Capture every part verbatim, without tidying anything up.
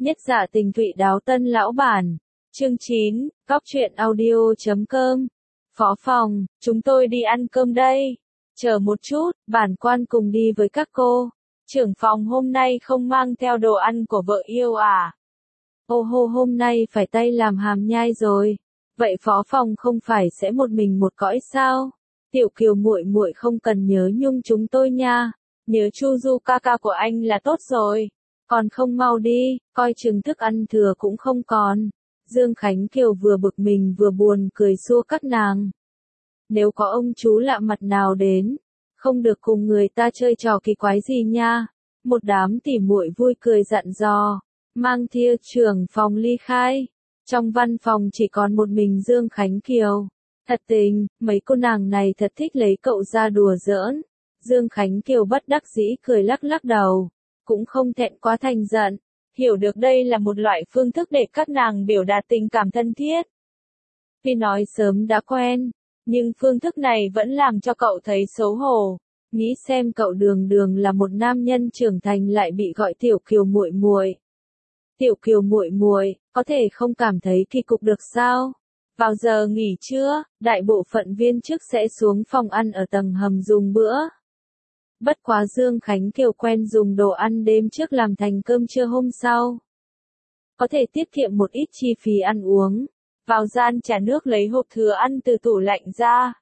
Nhất Dạ Tình Thụy Đáo Tân Lão Bản. Chương chín, Cóc truyện audio chấm com. Phó phòng, chúng tôi đi ăn cơm đây. Chờ một chút, bản quan cùng đi với các cô. Trưởng phòng hôm nay không mang theo đồ ăn của vợ yêu à? Ô hô, hôm nay phải tay làm hàm nhai rồi. Vậy phó phòng không phải sẽ một mình một cõi sao? Tiểu Kiều muội muội không cần nhớ nhung chúng tôi nha. Nhớ Chu Du ca ca của anh là tốt rồi. Còn không mau đi, coi chừng thức ăn thừa cũng không còn. Dương Khánh Kiều vừa bực mình vừa buồn cười xua các nàng. Nếu có ông chú lạ mặt nào đến, không được cùng người ta chơi trò kỳ quái gì nha. Một đám tỉ muội vui cười dặn dò, mang thia trưởng phòng ly khai. Trong văn phòng chỉ còn một mình Dương Khánh Kiều. Thật tình, mấy cô nàng này thật thích lấy cậu ra đùa giỡn. Dương Khánh Kiều bất đắc dĩ cười lắc lắc đầu, cũng không thẹn quá thành giận, hiểu được đây là một loại phương thức để các nàng biểu đạt tình cảm thân thiết. Tuy nói sớm đã quen, nhưng phương thức này vẫn làm cho cậu thấy xấu hổ. Nghĩ xem cậu Đường Đường là một nam nhân trưởng thành lại bị gọi Tiểu Kiều muội muội. Tiểu Kiều muội muội, có thể không cảm thấy kỳ cục được sao? Vào giờ nghỉ trưa, đại bộ phận viên chức sẽ xuống phòng ăn ở tầng hầm dùng bữa. Bất quá Dương Khánh Kiều quen dùng đồ ăn đêm trước làm thành cơm trưa hôm sau. Có thể tiết kiệm một ít chi phí ăn uống. Vào gian trà nước lấy hộp thừa ăn từ tủ lạnh ra.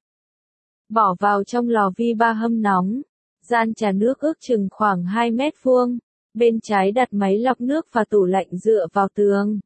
Bỏ vào trong lò vi ba hâm nóng. Gian trà nước ước chừng khoảng hai mét vuông. Bên trái đặt máy lọc nước và tủ lạnh dựa vào tường.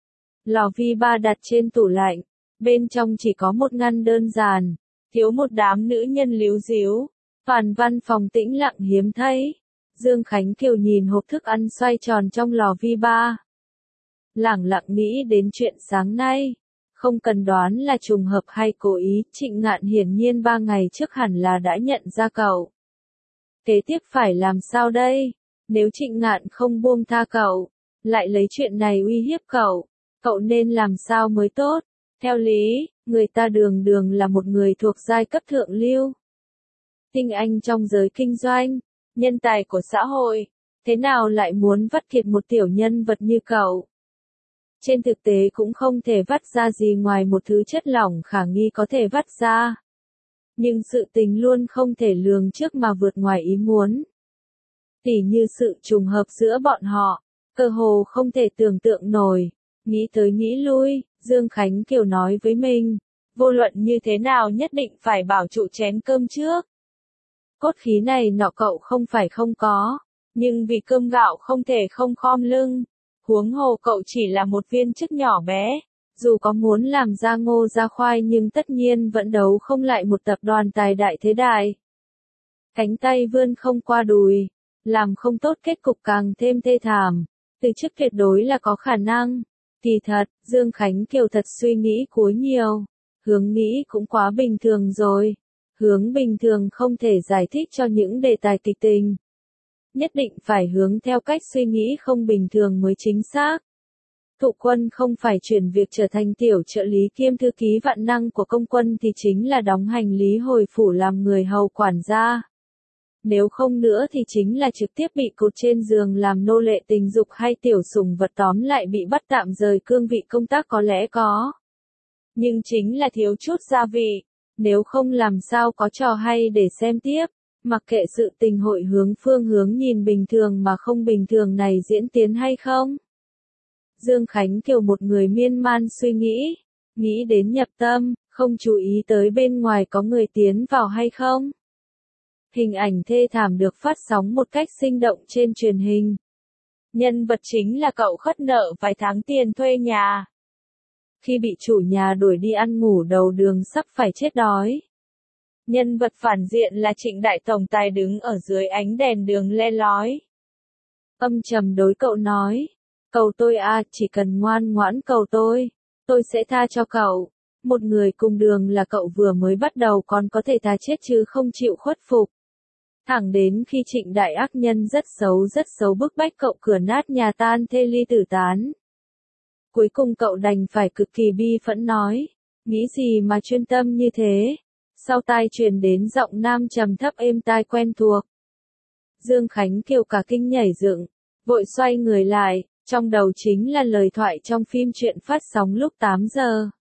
Lò vi ba đặt trên tủ lạnh. Bên trong chỉ có một ngăn đơn giản. Thiếu một đám nữ nhân líu díu. Toàn văn phòng tĩnh lặng hiếm thấy. Dương Khánh Kiều nhìn hộp thức ăn xoay tròn trong lò vi ba. Lẳng lặng nghĩ đến chuyện sáng nay. Không cần đoán là trùng hợp hay cố ý, Trịnh Ngạn hiển nhiên ba ngày trước hẳn là đã nhận ra cậu. Kế tiếp phải làm sao đây? Nếu Trịnh Ngạn không buông tha cậu, lại lấy chuyện này uy hiếp cậu, cậu nên làm sao mới tốt? Theo lý, người ta Đường Đường là một người thuộc giai cấp thượng lưu. Tinh anh trong giới kinh doanh, nhân tài của xã hội, thế nào lại muốn vắt kiệt một tiểu nhân vật như cậu? Trên thực tế cũng không thể vắt ra gì ngoài một thứ chất lỏng khả nghi có thể vắt ra. Nhưng sự tình luôn không thể lường trước mà vượt ngoài ý muốn. Tỉ như sự trùng hợp giữa bọn họ, cơ hồ không thể tưởng tượng nổi. Nghĩ tới nghĩ lui, Dương Khánh Kiều nói với mình, vô luận như thế nào nhất định phải bảo trụ chén cơm trước. Cốt khí này nọ cậu không phải không có, nhưng vì cơm gạo không thể không khom lưng. Huống hồ cậu chỉ là một viên chức nhỏ bé, dù có muốn làm ra ngô ra khoai nhưng tất nhiên vẫn đấu không lại một tập đoàn tài đại thế đại. Cánh tay vươn không qua đùi, làm không tốt kết cục càng thêm thê thảm, từ chức tuyệt đối là có khả năng. Kỳ thật, Dương Khánh Kiều thật suy nghĩ cuối nhiều, hướng nghĩ cũng quá bình thường rồi. Hướng bình thường không thể giải thích cho những đề tài kịch tình. Nhất định phải hướng theo cách suy nghĩ không bình thường mới chính xác. Thụ Quân không phải chuyển việc trở thành tiểu trợ lý kiêm thư ký vạn năng của công quân thì chính là đóng hành lý hồi phủ làm người hầu quản gia. Nếu không nữa thì chính là trực tiếp bị cột trên giường làm nô lệ tình dục hay tiểu sủng vật, tóm lại bị bắt tạm rời cương vị công tác có lẽ có. Nhưng chính là thiếu chút gia vị. Nếu không làm sao có trò hay để xem tiếp, mặc kệ sự tình hội hướng phương hướng nhìn bình thường mà không bình thường này diễn tiến hay không. Dương Khánh Kiều một người miên man suy nghĩ, nghĩ đến nhập tâm, không chú ý tới bên ngoài có người tiến vào hay không. Hình ảnh thê thảm được phát sóng một cách sinh động trên truyền hình. Nhân vật chính là cậu khất nợ vài tháng tiền thuê nhà. Khi bị chủ nhà đuổi đi ăn ngủ đầu đường sắp phải chết đói. Nhân vật phản diện là Trịnh đại tổng tài đứng ở dưới ánh đèn đường le lói. Âm trầm đối cậu nói, cầu tôi à, chỉ cần ngoan ngoãn cầu tôi, tôi sẽ tha cho cậu. Một người cùng đường là cậu vừa mới bắt đầu còn có thể tha chết chứ không chịu khuất phục. Thẳng đến khi Trịnh đại ác nhân rất xấu rất xấu bức bách cậu cửa nát nhà tan thê ly tử tán. Cuối cùng cậu đành phải cực kỳ bi phẫn nói, nghĩ gì mà chuyên tâm như thế. Sau tai truyền đến giọng nam trầm thấp êm tai quen thuộc. Dương Khánh Kiều cả kinh nhảy dựng, vội xoay người lại, Trong đầu chính là lời thoại trong phim truyện phát sóng lúc tám giờ.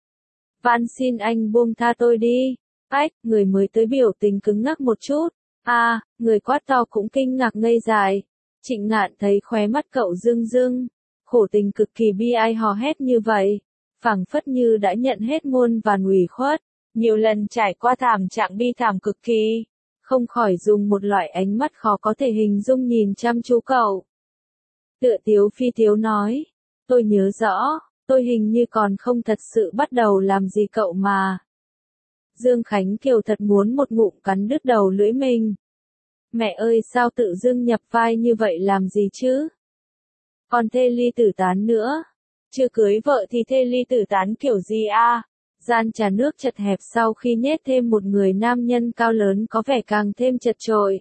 Van xin anh buông tha tôi đi. Ách, người mới tới biểu tình cứng ngắc một chút. À, người quát to cũng kinh ngạc ngây dại. Trịnh Ngạn thấy khóe mắt cậu rưng rưng. Khổ tình cực kỳ bi ai hò hét như vậy. Phảng phất như đã nhận hết muôn vàn ủy khuất. Nhiều lần trải qua thảm trạng bi thảm cực kỳ. Không khỏi dùng một loại ánh mắt khó có thể hình dung nhìn chăm chú cậu. Tựa Tiếu Phi Tiếu nói. Tôi nhớ rõ, tôi hình như còn không thật sự bắt đầu làm gì cậu mà. Dương Khánh Kiều thật muốn một ngụm cắn đứt đầu lưỡi mình. Mẹ ơi sao tự dưng nhập vai như vậy làm gì chứ? Còn thê ly tử tán nữa. Chưa cưới vợ thì thê ly tử tán kiểu gì a? Gian trà nước chật hẹp sau khi nhét thêm một người nam nhân cao lớn có vẻ càng thêm chật chội.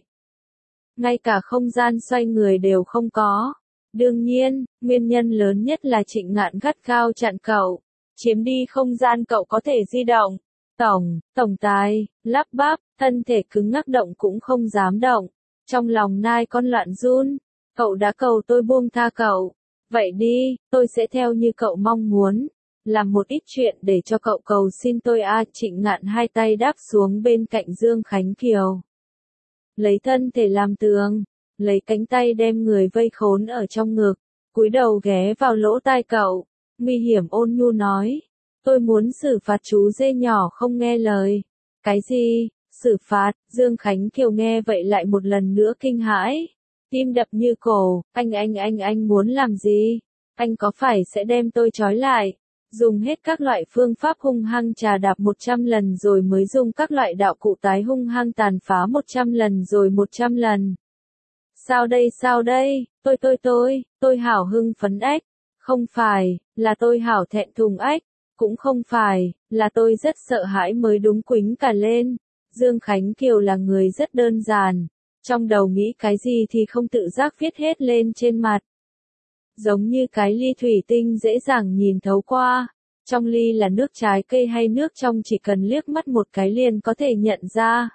Ngay cả không gian xoay người đều không có. Đương nhiên, nguyên nhân lớn nhất là Trịnh Ngạn gắt gao chặn cậu. Chiếm đi không gian cậu có thể di động. Tổng, tổng tài, lắp bắp, thân thể cứng ngắc động cũng không dám động. Trong lòng nai con loạn run. Cậu đã cầu tôi buông tha cậu. Vậy đi, tôi sẽ theo như cậu mong muốn. Làm một ít chuyện để cho cậu cầu xin tôi a. Trịnh Ngạn hai tay đáp xuống bên cạnh Dương Khánh Kiều. Lấy thân thể làm tường. Lấy cánh tay đem người vây khốn ở trong ngực. Cúi đầu ghé vào lỗ tai cậu. Nguy hiểm ôn nhu nói. Tôi muốn xử phạt chú dê nhỏ không nghe lời. Cái gì? Xử phạt? Dương Khánh Kiều nghe vậy lại một lần nữa kinh hãi. Tim đập như cổ. Anh anh anh anh muốn làm gì? Anh có phải sẽ đem tôi trói lại? Dùng hết các loại phương pháp hung hăng trà đạp một trăm lần rồi mới dùng các loại đạo cụ tái hung hăng tàn phá một trăm lần rồi một trăm lần. Sao đây sao đây? Tôi tôi tôi, tôi hảo hưng phấn ếch. Không phải, là tôi hảo thẹn thùng ếch. Cũng không phải, là tôi rất sợ hãi mới đúng quính cả lên. Dương Khánh Kiều là người rất đơn giản. Trong đầu nghĩ cái gì thì không tự giác viết hết lên trên mặt. Giống như cái ly thủy tinh dễ dàng nhìn thấu qua. Trong ly là nước trái cây hay nước trong chỉ cần liếc mắt một cái liền có thể nhận ra.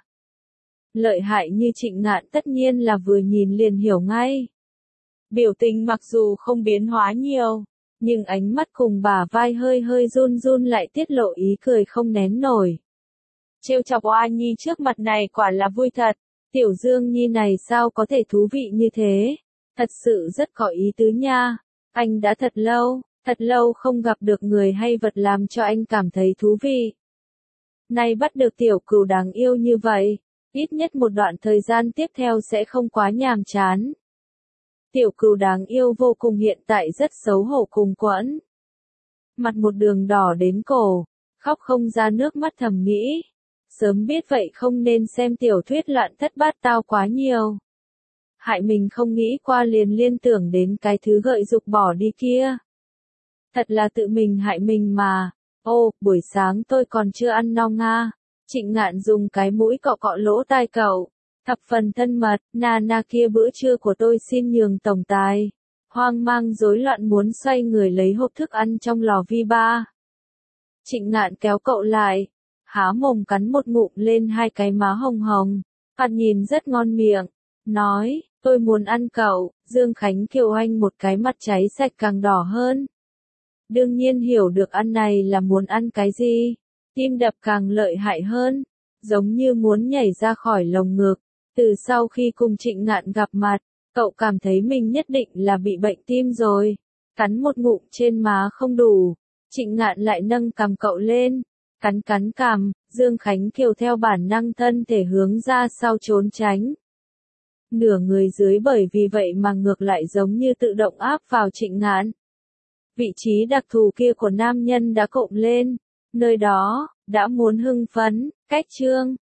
Lợi hại như Trịnh Ngạn tất nhiên là vừa nhìn liền hiểu ngay. Biểu tình mặc dù không biến hóa nhiều, nhưng ánh mắt cùng bả vai hơi hơi run run lại tiết lộ ý cười không nén nổi. Trêu chọc Oa Nhi trước mặt này quả là vui thật. Tiểu Dương Nhi này sao có thể thú vị như thế? Thật sự rất có ý tứ nha. Anh đã thật lâu, thật lâu không gặp được người hay vật làm cho anh cảm thấy thú vị. Nay bắt được tiểu cừu đáng yêu như vậy, ít nhất một đoạn thời gian tiếp theo sẽ không quá nhàm chán. Tiểu cừu đáng yêu vô cùng hiện tại rất xấu hổ cùng quẫn. Mặt một đường đỏ đến cổ, khóc không ra nước mắt thầm nghĩ. Sớm biết vậy không nên xem tiểu thuyết loạn thất bát tao quá nhiều. Hại mình không nghĩ qua liền liên tưởng đến cái thứ gợi dục bỏ đi kia. Thật là tự mình hại mình mà. Ô, buổi sáng tôi còn chưa ăn no nga. Trịnh Ngạn dùng cái mũi cọ cọ lỗ tai cậu. Thập phần thân mật, na na kia bữa trưa của tôi xin nhường tổng tài. Hoang mang rối loạn muốn xoay người lấy hộp thức ăn trong lò vi ba. Trịnh Ngạn kéo cậu lại. Há mồm cắn một ngụm lên hai cái má hồng hồng. Ăn nhìn rất ngon miệng. Nói, tôi muốn ăn cậu. Dương Khánh Kiều Anh một cái mặt cháy sạch càng đỏ hơn. Đương nhiên hiểu được ăn này là muốn ăn cái gì. Tim đập càng lợi hại hơn. Giống như muốn nhảy ra khỏi lồng ngực. Từ sau khi cùng Trịnh Ngạn gặp mặt, cậu cảm thấy mình nhất định là bị bệnh tim rồi. Cắn một ngụm trên má không đủ. Trịnh Ngạn lại nâng cằm cậu lên. Cắn cắn cằm, Dương Khánh Kiều theo bản năng thân thể hướng ra sau trốn tránh. Nửa người dưới bởi vì vậy mà ngược lại giống như tự động áp vào Trịnh Ngạn. Vị trí đặc thù kia của nam nhân đã cộm lên. Nơi đó, đã muốn hưng phấn, cách trương,